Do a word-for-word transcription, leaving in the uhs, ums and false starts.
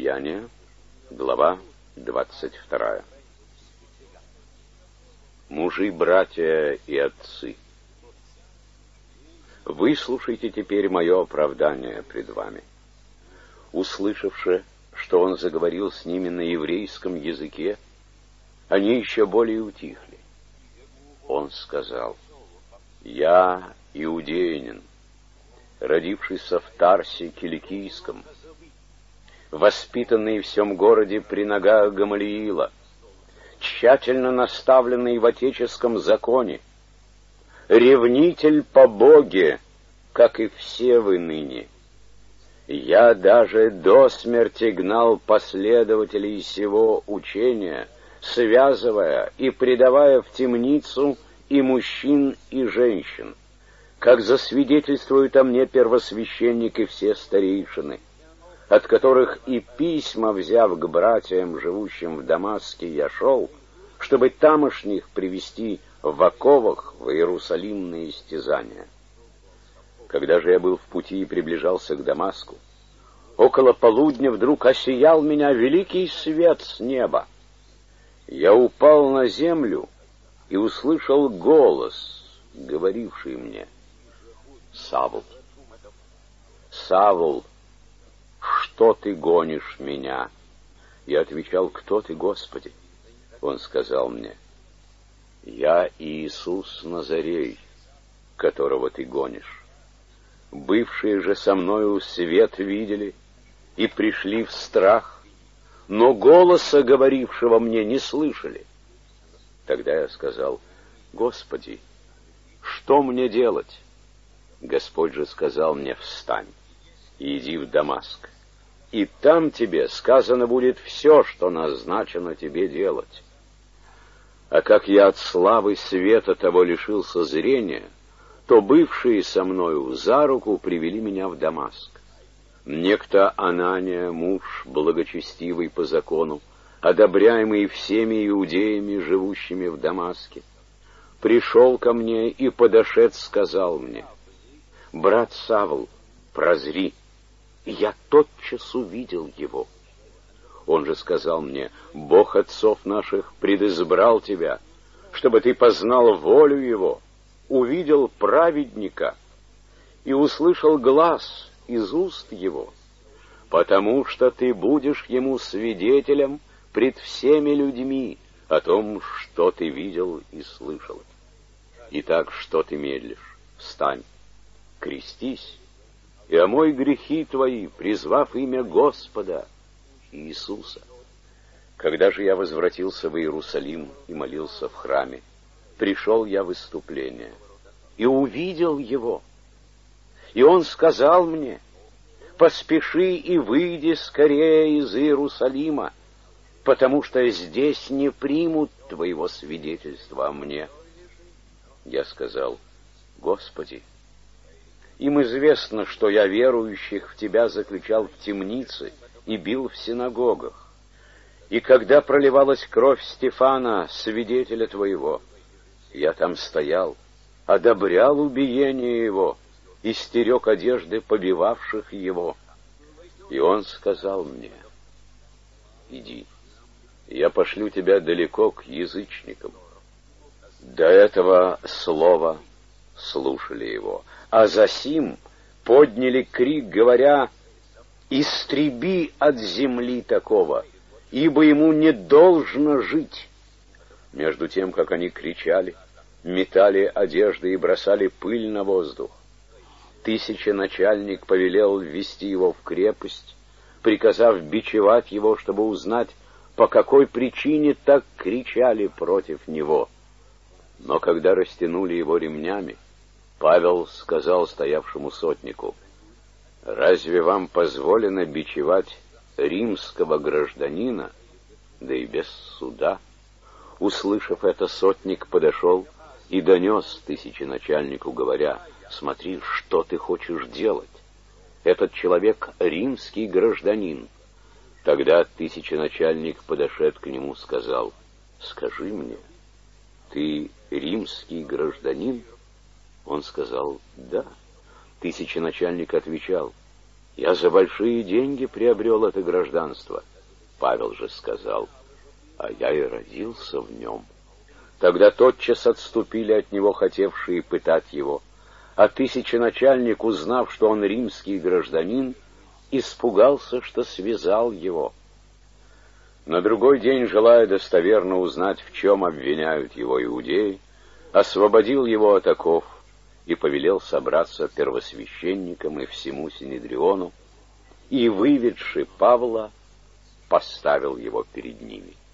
Деяния, глава двадцать вторая. Мужи, братья и отцы, выслушайте теперь мое оправдание пред вами. Услышавши, что он заговорил с ними на еврейском языке, они еще более утихли. Он сказал: «Я иудеянин, родившийся в Тарсе Киликийском, воспитанный в всем городе при ногах Гамалиила, тщательно наставленный в отеческом законе, ревнитель по Боге, как и все вы ныне. Я даже до смерти гнал последователей сего учения, связывая и предавая в темницу и мужчин, и женщин, как засвидетельствуют о мне первосвященник и все старейшины, от которых и письма, взяв к братьям, живущим в Дамаске, я шел, чтобы тамошних привести в оковах в Иерусалим на истязания. Когда же я был в пути и приближался к Дамаску, около полудня вдруг осиял меня великий свет с неба. Я упал на землю и услышал голос, говоривший мне: «Савл, Савл, что ты гонишь меня?» Я отвечал: «Кто ты, Господи?» Он сказал мне: «Я Иисус Назарей, которого ты гонишь. Бывшие же со мною свет видели и пришли в страх, но голоса, говорившего мне, не слышали». Тогда я сказал: «Господи, что мне делать?» Господь же сказал мне: «Встань и иди в Дамаск, и там тебе сказано будет все, что назначено тебе делать». А как я от славы света того лишился зрения, то бывшие со мною за руку привели меня в Дамаск. Некто Анания, муж благочестивый по закону, одобряемый всеми иудеями, живущими в Дамаске, пришел ко мне и, подошед, сказал мне: «Брат Савл, прозри». И я тотчас увидел его. Он же сказал мне: «Бог отцов наших предизбрал тебя, чтобы ты познал волю Его, увидел праведника и услышал глас из уст Его, потому что ты будешь Ему свидетелем пред всеми людьми о том, что ты видел и слышал. Итак, что ты медлишь? Встань, крестись и омой грехи твои, призвав имя Господа Иисуса». Когда же я возвратился в Иерусалим и молился в храме, пришел я в выступление и увидел его. И он сказал мне: «Поспеши и выйди скорее из Иерусалима, потому что здесь не примут твоего свидетельства о мне». Я сказал: «Господи, им известно, что я верующих в Тебя заключал в темнице и бил в синагогах. И когда проливалась кровь Стефана, свидетеля Твоего, я там стоял, одобрял убиение его и стерег одежды побивавших его». И он сказал мне: «Иди, я пошлю тебя далеко к язычникам». До этого слова слушали его, а засим подняли крик, говоря: «Истреби от земли такого, ибо ему не должно жить». Между тем, как они кричали, метали одежды и бросали пыль на воздух, тысяченачальник повелел ввести его в крепость, приказав бичевать его, чтобы узнать, по какой причине так кричали против него. Но когда растянули его ремнями, Павел сказал стоявшему сотнику: «Разве вам позволено бичевать римского гражданина, да и без суда?» Услышав это, сотник подошел и донес тысяченачальнику, говоря: «Смотри, что ты хочешь делать? Этот человек римский гражданин». Тогда тысяченачальник, подошед к нему, сказал: «Скажи мне, ты римский гражданин?» Он сказал: «Да». Тысяченачальник отвечал: Я за большие деньги приобрел это гражданство. Павел же сказал: а я и родился в нем. Тогда тотчас отступили от него хотевшие пытать его, а тысяченачальник, узнав, что он римский гражданин, испугался, что связал его. На другой день, желая достоверно узнать, в чем обвиняют его иудеи, освободил его от оков и повелел собраться первосвященникам и всему Синедриону, и, выведши Павла, поставил его перед ними.